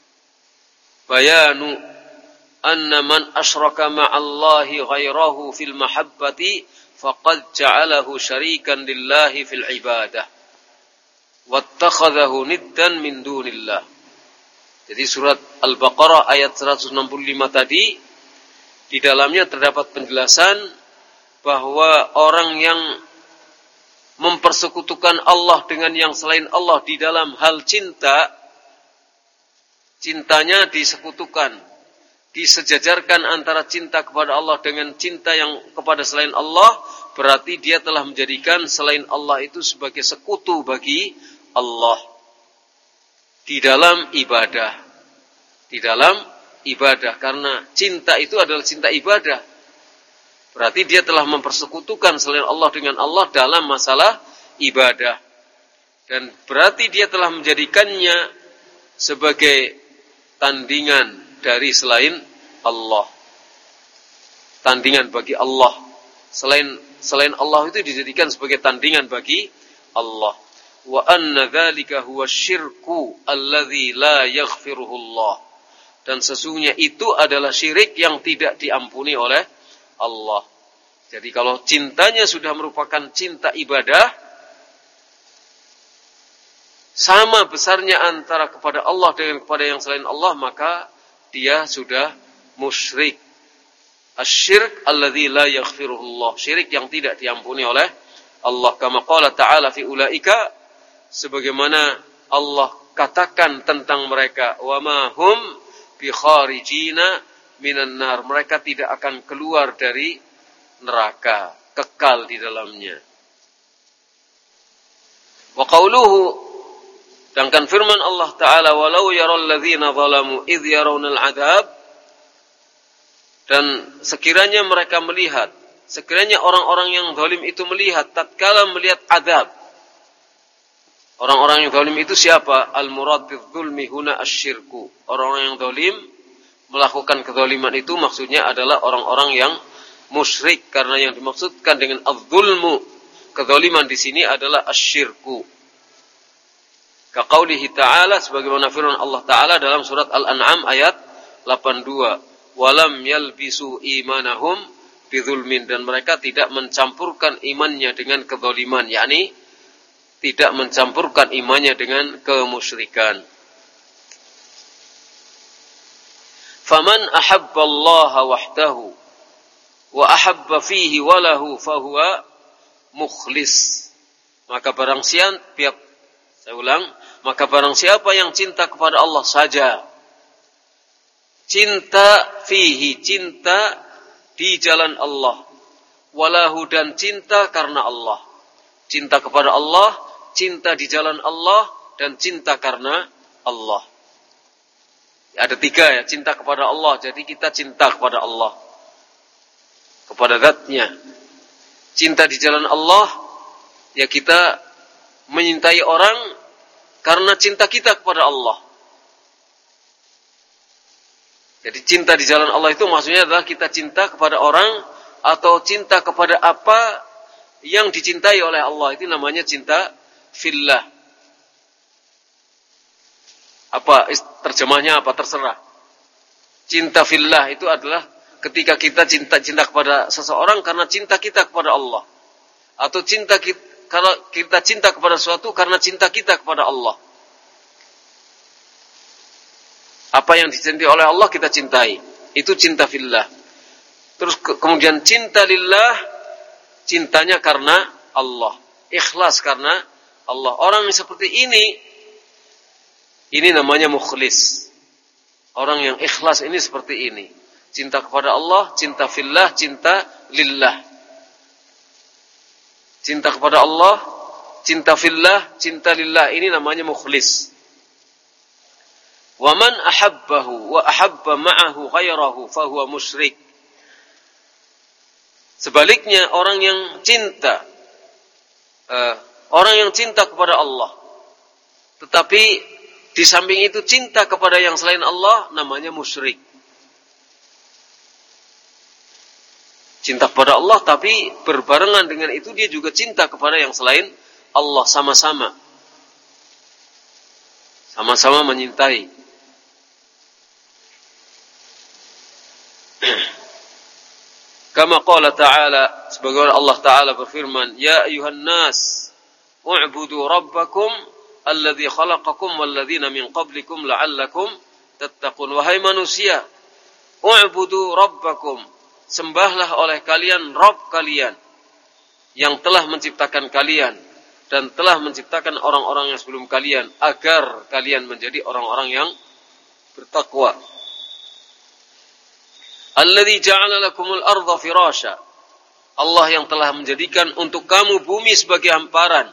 bayanu anna man asyraka ma'allahi ghairahu fil mahabbati faqad ja'alahu syarikan lillahi fil ibadah wattakhadhahu niddan min dunillah. Jadi surat Al-Baqarah ayat seratus enam puluh lima tadi, di dalamnya terdapat penjelasan bahwa orang yang mempersekutukan Allah dengan yang selain Allah di dalam hal cinta, cintanya disekutukan, disejajarkan antara cinta kepada Allah dengan cinta yang kepada selain Allah, berarti dia telah menjadikan selain Allah itu sebagai sekutu bagi Allah di dalam ibadah. Di dalam ibadah, karena cinta itu adalah cinta ibadah. Berarti dia telah mempersekutukan selain Allah dengan Allah dalam masalah ibadah. Dan berarti dia telah menjadikannya sebagai tandingan dari selain Allah. Tandingan bagi Allah. Selain selain Allah itu dijadikan sebagai tandingan bagi Allah. Wa anna dzalika huwa syirku alladzi la yaghfiruhu Allah. Dan sesungguhnya itu adalah syirik yang tidak diampuni oleh Allah. Jadi kalau cintanya sudah merupakan cinta ibadah, sama besarnya antara kepada Allah dengan kepada yang selain Allah, maka dia sudah musyrik. Asyirk alladzi la yaghfiruhu Allah. Syirik yang tidak diampuni oleh Allah. Kama qala ta'ala fi ulaika, sebagaimana Allah katakan tentang mereka, wa ma hum bi kharijina minan nar. Mereka tidak akan keluar dari neraka, kekal di dalamnya. Wa qauluhu, sedangkan firman Allah Ta'ala, walau yaral ladzina zalamu idh yarawna al-'adzab, dan sekiranya mereka melihat, sekiranya orang-orang yang zalim itu melihat tatkala melihat azab. Orang-orang yang zalim itu siapa? Al-murad bidzulmi huna asyirku. Orang-orang yang zalim melakukan kezaliman itu maksudnya adalah orang-orang yang musyrik, karena yang dimaksudkan dengan az-zulmu, kezaliman di sini adalah asyirku. Kaqaulihi ta'ala, sebagaimana firman Allah Ta'ala dalam surat Al-An'am ayat delapan puluh dua. Walam yalbisu imanahum bidzulmin, dan mereka tidak mencampurkan imannya dengan kezaliman, yakni tidak mencampurkan imannya dengan kemusyrikan. Faman ahabba Allah wahdahu wa ahabba fihi walahu fahuwa mukhlis. Maka barang siapa, saya ulang, maka barang siapa yang cinta kepada Allah saja, cinta fihi, cinta di jalan Allah, walahu, dan cinta karena Allah. Cinta kepada Allah, cinta di jalan Allah, dan cinta karena Allah. Ada tiga ya, cinta kepada Allah. Jadi kita cinta kepada Allah, kepada zatnya. Cinta di jalan Allah, ya kita menyintai orang karena cinta kita kepada Allah. Jadi cinta di jalan Allah itu maksudnya adalah kita cinta kepada orang atau cinta kepada apa yang dicintai oleh Allah. Itu namanya cinta fillah. Apa terjemahnya apa terserah. Cinta fillah itu adalah ketika kita cinta cinta kepada seseorang karena cinta kita kepada Allah, atau cinta kita, kalau kita cinta kepada sesuatu karena cinta kita kepada Allah. Apa yang dicintai oleh Allah kita cintai. Itu cinta fillah. Terus ke, kemudian cinta lillah, cintanya karena Allah. Ikhlas karena Allah. Orang yang seperti ini, ini namanya mukhlis. Orang yang ikhlas ini seperti ini. Cinta kepada Allah, cinta fillah, cinta lillah. Cinta kepada Allah, cinta fillah, cinta lillah. Ini namanya mukhlis. Wa man ahabbahu wa ahabba ma'ahu ghairahu fahuwa musyrik. Sebaliknya, orang yang cinta uh, orang yang cinta kepada Allah, tetapi di samping itu cinta kepada yang selain Allah, namanya musyrik. Cinta kepada Allah tapi berbarengan dengan itu dia juga cinta kepada yang selain Allah, sama-sama. Sama-sama menyintai. Kama qala ta'ala, sebagaimana Allah Ta'ala berfirman, Ya ayuhan nas, u'budu rabbakum alladhi khalaqakum walladhina min qablikum la'allakum tattaqun. Wahai manusia, u'budu rabbakum, sembahlah oleh kalian Rabb kalian yang telah menciptakan kalian dan telah menciptakan orang-orang yang sebelum kalian, agar kalian menjadi orang-orang yang bertakwa. Alladzi ja'ala lakumul arda firasya. Allah yang telah menjadikan untuk kamu bumi sebagai hamparan.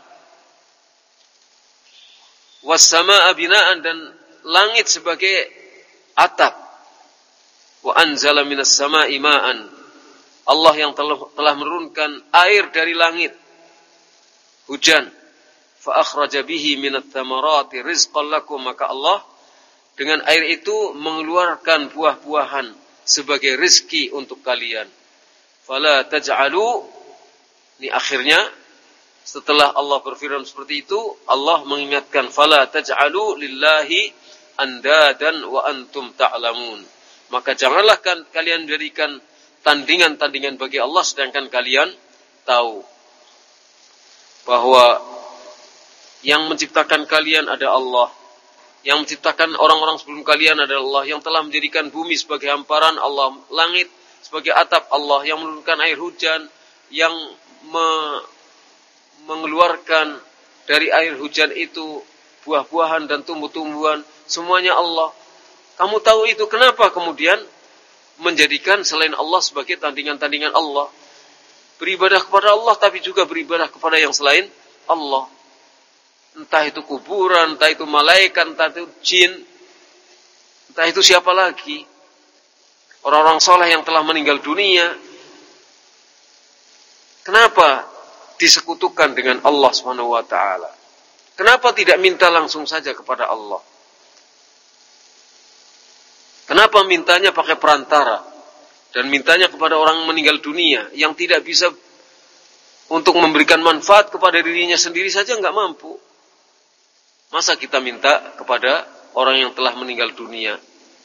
Was samaa'a bina'an, dan langit sebagai atap. Wa anzala minas samaa'i ma'an. Allah yang telah, telah menurunkan air dari langit, hujan. Fa akhraja bihi minat thamarati rizqan lakum, maka Allah dengan air itu mengeluarkan buah-buahan sebagai rezeki untuk kalian. Fala taj'alu, ini akhirnya setelah Allah berfirman seperti itu, Allah mengingatkan fala taj'alu lillahi andadan wa antum ta'lamun. Maka janganlah kan, kalian jadikan tandingan-tandingan bagi Allah sedangkan kalian tahu bahwa yang menciptakan kalian ada Allah. Yang menciptakan orang-orang sebelum kalian adalah Allah. Yang telah menjadikan bumi sebagai hamparan Allah, langit sebagai atap Allah. Yang menurunkan air hujan, yang me mengeluarkan dari air hujan itu buah-buahan dan tumbuh-tumbuhan, semuanya Allah. Kamu tahu itu, kenapa kemudian menjadikan selain Allah sebagai tandingan-tandingan Allah? Beribadah kepada Allah tapi juga beribadah kepada yang selain Allah. Entah itu kuburan, entah itu malaikat, entah itu jin, entah itu siapa lagi. Orang-orang soleh yang telah meninggal dunia. Kenapa disekutukan dengan Allah subhanahu wa taala? Kenapa tidak minta langsung saja kepada Allah? Kenapa mintanya pakai perantara? Dan mintanya kepada orang meninggal dunia yang tidak bisa untuk memberikan manfaat kepada dirinya sendiri saja nggak mampu. Masa kita minta kepada orang yang telah meninggal dunia,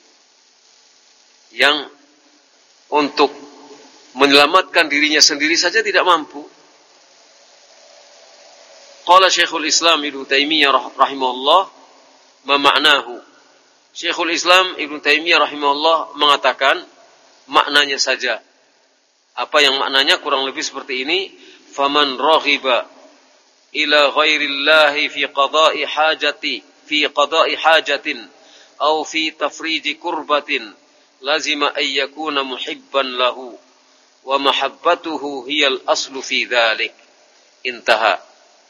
yang untuk menyelamatkan dirinya sendiri saja tidak mampu. Qala Syekhul Islam Ibnu Taimiyah rahimahullah, ma ma'nahu. Syekhul Islam Ibnu Taimiyah rahimahullah mengatakan maknanya saja. Apa yang maknanya kurang lebih seperti ini, faman raghiba ila ghairillahi fi qada'i hajati fi qada'i hajatin aw fi tafriji kurbatin lazima ay yakuna muhibban lahu wa mahabbatuhu hiyal aslu fi dzalik. Intaha.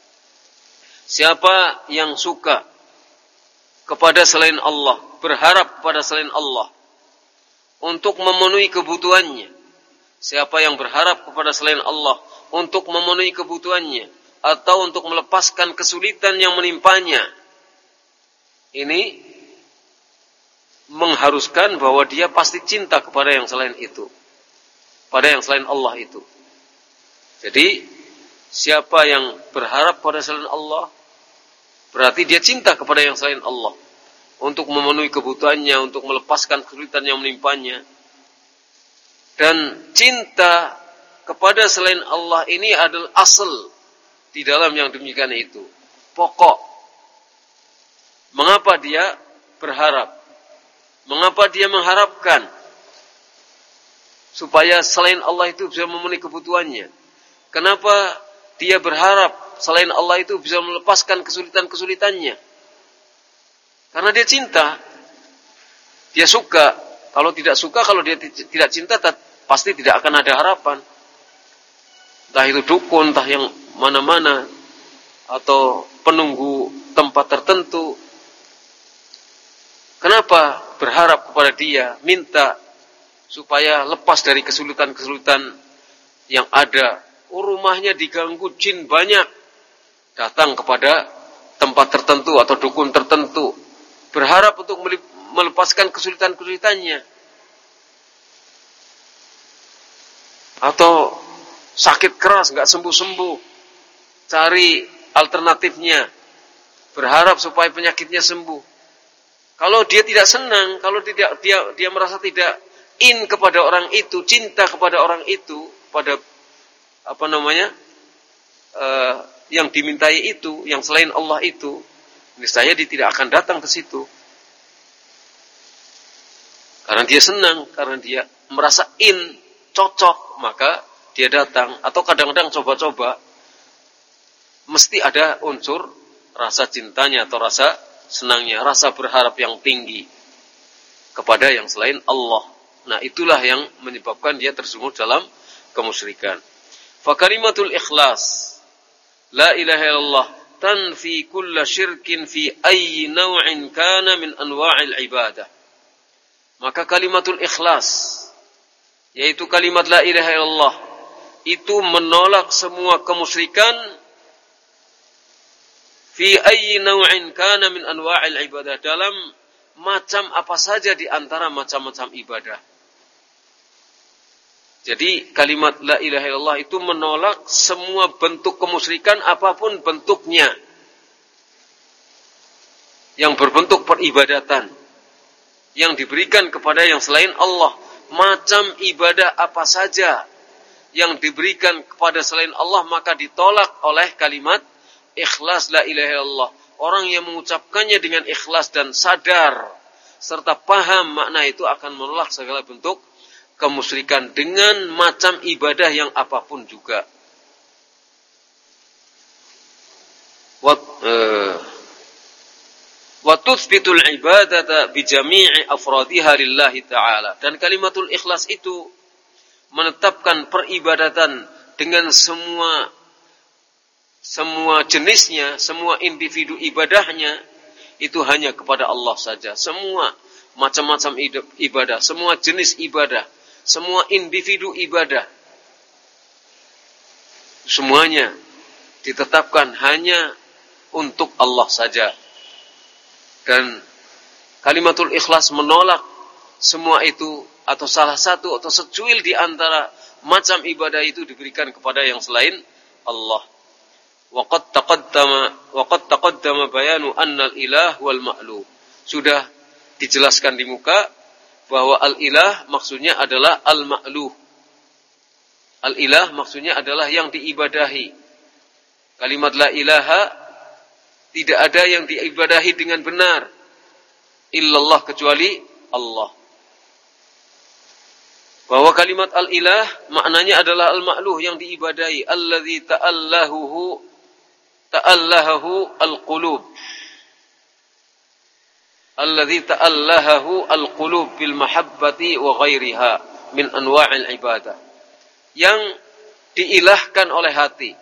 Siapa yang suka kepada selain Allah, berharap kepada selain Allah untuk memenuhi kebutuhannya, siapa yang berharap kepada selain Allah untuk memenuhi kebutuhannya atau untuk melepaskan kesulitan yang menimpanya, ini mengharuskan bahwa dia pasti cinta kepada yang selain itu, pada yang selain Allah itu. Jadi siapa yang berharap pada selain Allah, berarti dia cinta kepada yang selain Allah untuk memenuhi kebutuhannya, untuk melepaskan kesulitan yang menimpanya. Dan cinta kepada selain Allah ini adalah asal di dalam yang demikian itu, pokok. Mengapa dia berharap? Mengapa dia mengharapkan supaya selain Allah itu bisa memenuhi kebutuhannya? Kenapa dia berharap selain Allah itu bisa melepaskan kesulitan-kesulitannya? Karena dia cinta, dia suka. Kalau tidak suka, kalau dia tidak cinta, pasti tidak akan ada harapan. Entah itu dukun, entah yang mana-mana, atau penunggu tempat tertentu. Kenapa berharap kepada dia, minta supaya lepas dari kesulitan-kesulitan yang ada? Oh, rumahnya diganggu jin banyak, datang kepada tempat tertentu atau dukun tertentu, berharap untuk melepaskan kesulitan-kesulitannya. Atau sakit keras nggak sembuh-sembuh, cari alternatifnya, berharap supaya penyakitnya sembuh. Kalau dia tidak senang, kalau tidak dia dia merasa tidak in kepada orang itu, cinta kepada orang itu, pada apa namanya uh, yang dimintai itu, yang selain Allah itu, niscaya dia tidak akan datang ke situ. Karena dia senang, karena dia merasa in, cocok, maka dia datang. Atau kadang-kadang coba-coba, mesti ada unsur rasa cintanya atau rasa senangnya, rasa berharap yang tinggi kepada yang selain Allah. Nah, itulah yang menyebabkan dia terjerumus dalam kemusyrikan. Fa kalimatul ikhlas, la ilaha illallah, tanfi kulla syirkin fi ayyi naw'in kana min anwa'il ibadah. Maka kalimatul ikhlas, yaitu kalimat la ilaha illallah, itu menolak semua kemusyrikan fi ayyi naw'in kana min anwa'il ibadah, dalam macam apa saja di antara macam-macam ibadah. Jadi kalimat la ilaha illallah itu menolak semua bentuk kemusyrikan apapun bentuknya, yang berbentuk peribadatan yang diberikan kepada yang selain Allah. Macam ibadah apa saja yang diberikan kepada selain Allah maka ditolak oleh kalimat ikhlas la ilaha illallah. Orang yang mengucapkannya dengan ikhlas dan sadar serta paham makna itu akan menolak segala bentuk kemusyrikan dengan macam ibadah yang apapun juga. Wat uh, wa tuthbitul ibadata bi jami'i afradiha lillahi ta'ala. Dan kalimatul ikhlas itu menetapkan peribadatan dengan semua semua jenisnya, semua individu ibadahnya itu hanya kepada Allah saja. Semua macam-macam ibadah, semua jenis ibadah, semua individu ibadah, semuanya ditetapkan hanya untuk Allah saja. Dan kalimatul ikhlas menolak semua itu, atau salah satu atau secuil di antara macam ibadah itu diberikan kepada yang selain Allah. Wa qad taqaddama wa qad taqaddama bayanu anna al-ilah wal ma'luh. Sudah dijelaskan di muka bahwa al-ilah maksudnya adalah al-ma'luh. Al-ilah maksudnya adalah yang diibadahi. Kalimat la ilaha, tidak ada yang diibadahi dengan benar illallah, kecuali Allah. Bahwa kalimat al-ilah maknanya adalah al-ma'luh, yang diibadahi, alladzi ta'allahu ta'allahu al-qulub. Alladzi ta'allahu al-qulub bil mahabbati wa ghairiha min anwa'il ibadah. Yang diilahkan oleh hati.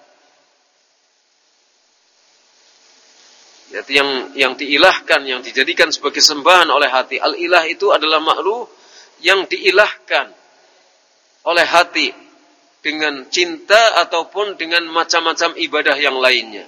Yaitu yang yang diilahkan, yang dijadikan sebagai sembahan oleh hati. Al-ilah itu adalah ma'luh yang diilahkan oleh hati dengan cinta ataupun dengan macam-macam ibadah yang lainnya.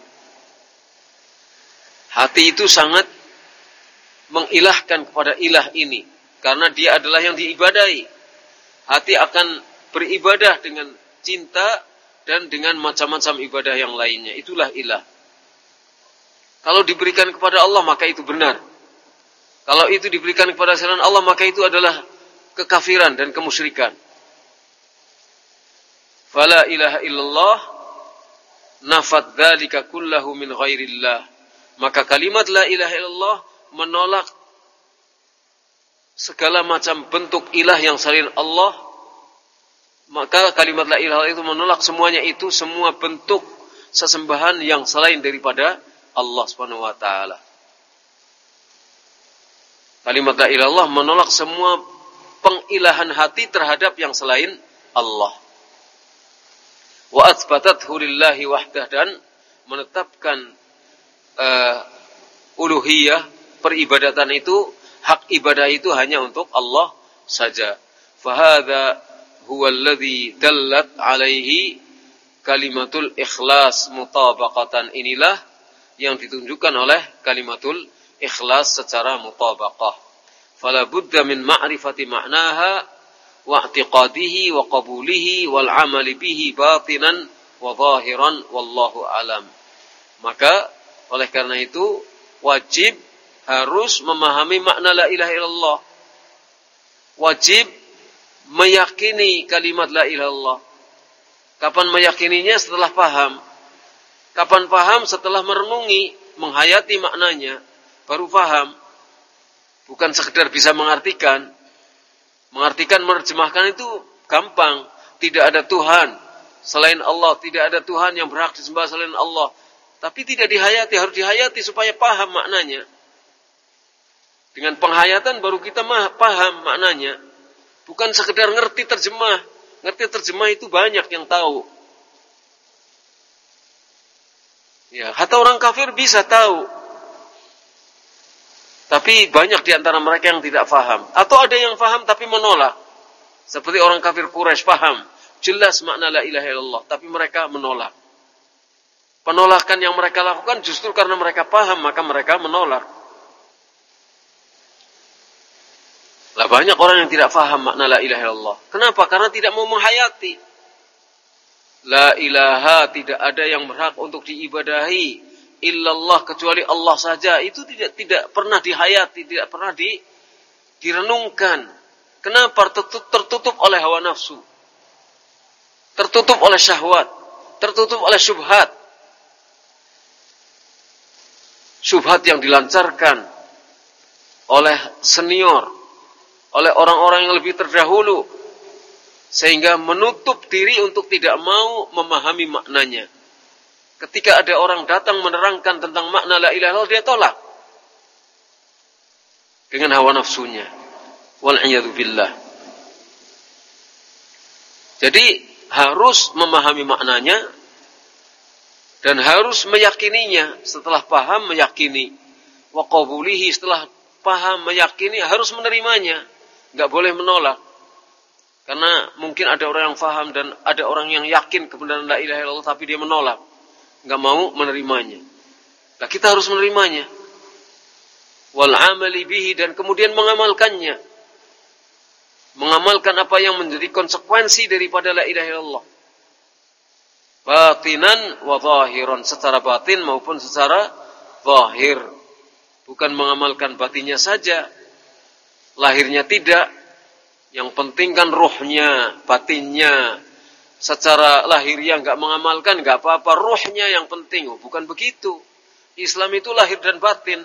Hati itu sangat mengilahkan kepada ilah ini karena dia adalah yang diibadahi. Hati akan beribadah dengan cinta dan dengan macam-macam ibadah yang lainnya. Itulah ilah. Kalau diberikan kepada Allah maka itu benar. Kalau itu diberikan kepada selain Allah maka itu adalah kekafiran dan kemusyrikan. Fala ilaha illallah nafat dzalika kullahu min ghairillah. Maka kalimat la ilaha illallah menolak segala macam bentuk ilah yang selain Allah. Maka kalimat la ilaha illallah itu menolak semuanya itu, semua bentuk sesembahan yang selain daripada Allah Subhanahu wa taala. Kalimat la ilaha illallah menolak semua pengilahan hati terhadap yang selain Allah. Wa atsbatathu lillahi wahdah, dan menetapkan uh, uluhiyah, peribadatan itu, hak ibadah itu hanya untuk Allah saja. Fahadha huwa alladhi dallat alaihi kalimatul ikhlas mutabaqatan. Inilah yang ditunjukkan oleh kalimatul ikhlas secara mutabaqah. Fala budda min ma'rifati ma'naha wa i'tiqadihi wa qabulihi wal 'amali bihi batinan wa zahiran wallahu alam. Maka oleh karena itu wajib harus memahami makna la ilaha illallah. Wajib meyakini kalimat la ilaha illallah. Kapan meyakininya? Setelah paham. Kapan paham? Setelah merenungi, menghayati maknanya, baru paham. Bukan sekedar bisa mengartikan. Mengartikan, menerjemahkan itu gampang. Tidak ada Tuhan selain Allah. Tidak ada Tuhan yang berhak disembah selain Allah. Tapi tidak dihayati. Harus dihayati supaya paham maknanya. Dengan penghayatan baru kita paham maknanya. Bukan sekedar ngerti terjemah. Ngerti terjemah itu banyak yang tahu. Ya, hatta orang kafir bisa tahu. Tapi banyak di antara mereka yang tidak faham. Atau ada yang faham tapi menolak. Seperti orang kafir Quraisy faham. Jelas makna la ilaha illallah. Tapi mereka menolak. Penolakan yang mereka lakukan justru karena mereka paham. Maka mereka menolak. Lah banyak orang yang tidak faham makna la ilaha illallah. Kenapa? Karena tidak mau menghayati. La ilaha, tidak ada yang berhak untuk diibadahi illallah, kecuali Allah saja. Itu tidak tidak pernah dihayati, tidak pernah di, direnungkan. Kenapa? Tertutup, tertutup oleh hawa nafsu, tertutup oleh syahwat, tertutup oleh syubhat. Syubhat yang dilancarkan oleh senior, oleh orang-orang yang lebih terdahulu, sehingga menutup diri untuk tidak mau memahami maknanya. Ketika ada orang datang menerangkan tentang makna la ilaha illallah, dia tolak dengan hawa nafsunya. Wal'iyadu billah. Jadi harus memahami maknanya dan harus meyakininya. Setelah paham, meyakini. Wa qabulihi, setelah paham, meyakini, harus menerimanya. Enggak boleh menolak. Karena mungkin ada orang yang paham dan ada orang yang yakin kebenaran la ilaha illallah tapi dia menolak. Enggak mau menerimanya. Nah, kita harus menerimanya. Wal 'amali bihi, dan kemudian mengamalkannya. Mengamalkan apa yang menjadi konsekuensi daripada la ilaha illallah. batinan wa zahiran, secara batin maupun secara zahir. Bukan mengamalkan batinnya saja, lahirnya tidak. Yang penting kan ruhnya, batinnya. Secara lahiriah enggak mengamalkan enggak apa-apa, ruhnya yang penting. Oh, bukan begitu. Islam itu lahir dan batin.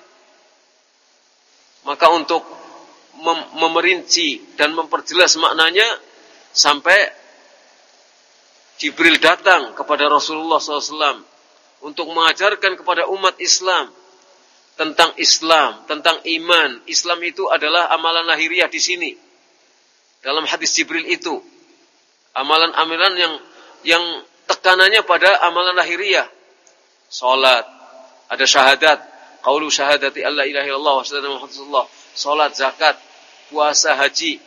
Maka untuk mem- memerinci dan memperjelas maknanya, sampai Jibril datang kepada Rasulullah shallallahu alaihi wasallam untuk mengajarkan kepada umat Islam tentang Islam, tentang iman. Islam itu adalah amalan lahiriah di sini. Dalam hadis Jibril itu, amalan-amalan yang yang tekanannya pada amalan lahiriah. Salat, ada syahadat, qaulu syahadati alla ilaha illallah wa syahadatu Muhammadur Rasulullah. Salat, zakat, puasa, haji.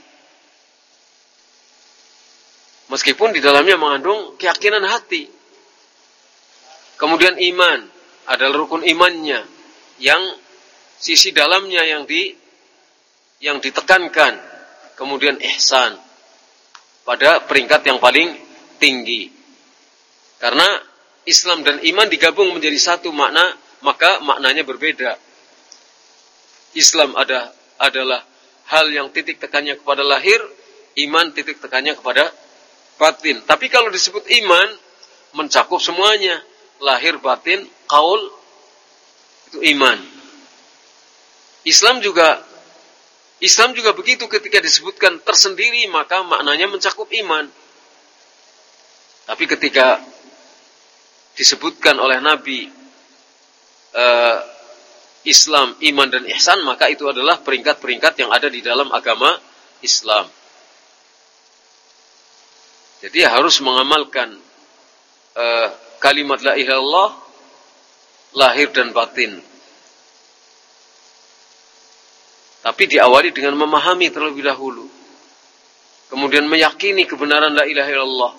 Meskipun di dalamnya mengandung keyakinan hati. Kemudian iman, adalah rukun imannya yang sisi dalamnya yang di yang ditekankan. Kemudian ihsan pada peringkat yang paling tinggi. Karena Islam dan iman digabung menjadi satu makna, maka maknanya berbeda. Islam ada adalah hal yang titik tekannya kepada lahir, iman titik tekannya kepada batin. Tapi kalau disebut iman, mencakup semuanya. Lahir, batin, qaul, itu iman. Islam juga Islam juga begitu, ketika disebutkan tersendiri maka maknanya mencakup iman. Tapi ketika disebutkan oleh Nabi uh, Islam, iman dan ihsan, maka itu adalah peringkat-peringkat yang ada di dalam agama Islam. Jadi harus mengamalkan uh, kalimat la ilaha illallah lahir dan batin. Tapi diawali dengan memahami terlebih dahulu. Kemudian meyakini kebenaran la ilaha illallah.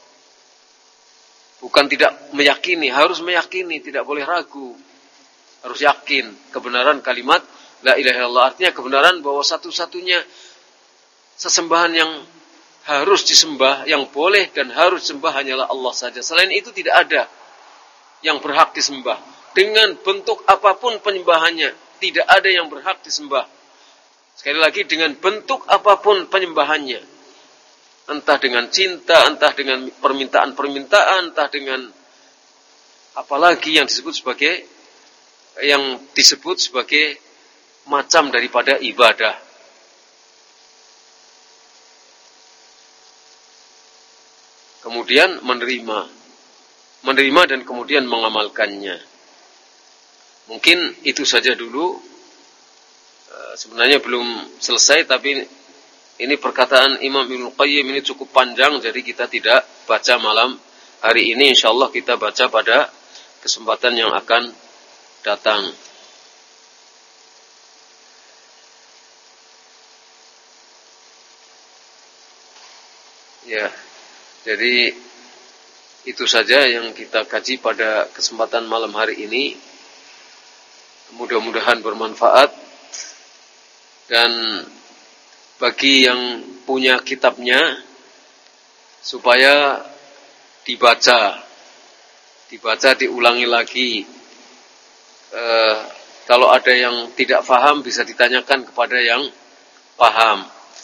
Bukan tidak meyakini, harus meyakini, tidak boleh ragu. Harus yakin kebenaran kalimat la ilaha illallah. Artinya kebenaran bahwa satu-satunya sesembahan yang harus disembah, yang boleh dan harus disembah hanyalah Allah saja. Selain itu tidak ada yang berhak disembah. Dengan bentuk apapun penyembahannya, tidak ada yang berhak disembah. Sekali lagi, dengan bentuk apapun penyembahannya. Entah dengan cinta, entah dengan permintaan-permintaan, entah dengan apalagi yang disebut sebagai yang disebut sebagai macam daripada ibadah. Kemudian menerima. Menerima dan kemudian mengamalkannya. Mungkin itu saja dulu. Sebenarnya belum selesai, tapi ini perkataan Imam Ibnu Qayyim ini cukup panjang, jadi kita tidak baca malam hari ini. InsyaAllah kita baca pada kesempatan yang akan datang. Ya, jadi itu saja yang kita kaji pada kesempatan malam hari ini. Mudah-mudahan bermanfaat. Dan bagi yang punya kitabnya, supaya dibaca, dibaca, diulangi lagi. E, kalau ada yang tidak paham, bisa ditanyakan kepada yang paham.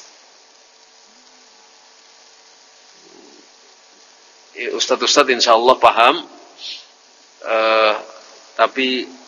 E, Ustadz-ustadz insya Allah paham, e, tapi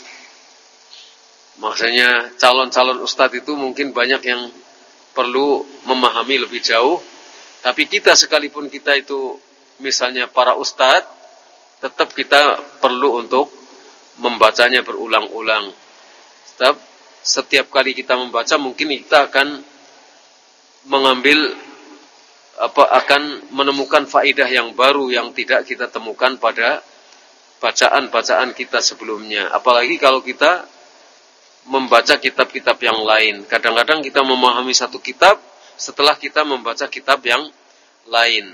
maksudnya calon-calon ustadz itu mungkin banyak yang perlu memahami lebih jauh. Tapi kita sekalipun kita itu misalnya para ustadz, tetap kita perlu untuk membacanya berulang-ulang. Setiap, setiap kali kita membaca mungkin kita akan mengambil apa akan menemukan faedah yang baru yang tidak kita temukan pada bacaan-bacaan kita sebelumnya. Apalagi kalau kita membaca kitab-kitab yang lain. Kadang-kadang kita memahami satu kitab setelah kita membaca kitab yang lain.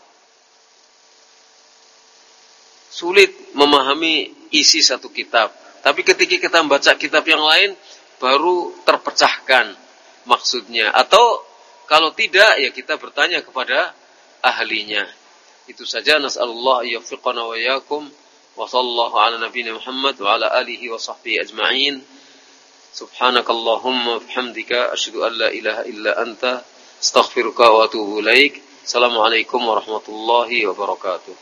Sulit memahami isi satu kitab. Tapi ketika kita membaca kitab yang lain, baru terpecahkan maksudnya. Atau kalau tidak, ya kita bertanya kepada ahlinya. Itu saja. Nas'alullah ayyufiqana wa iyyakum. Wa sallallahu ala nabiyina Muhammad wa ala alihi wa sahbihi ajma'in. Subhanakallahumma bihamdika asyhadu an la ilaha illa anta astaghfiruka wa atubu ilaik. Assalamualaikum warahmatullahi wabarakatuh.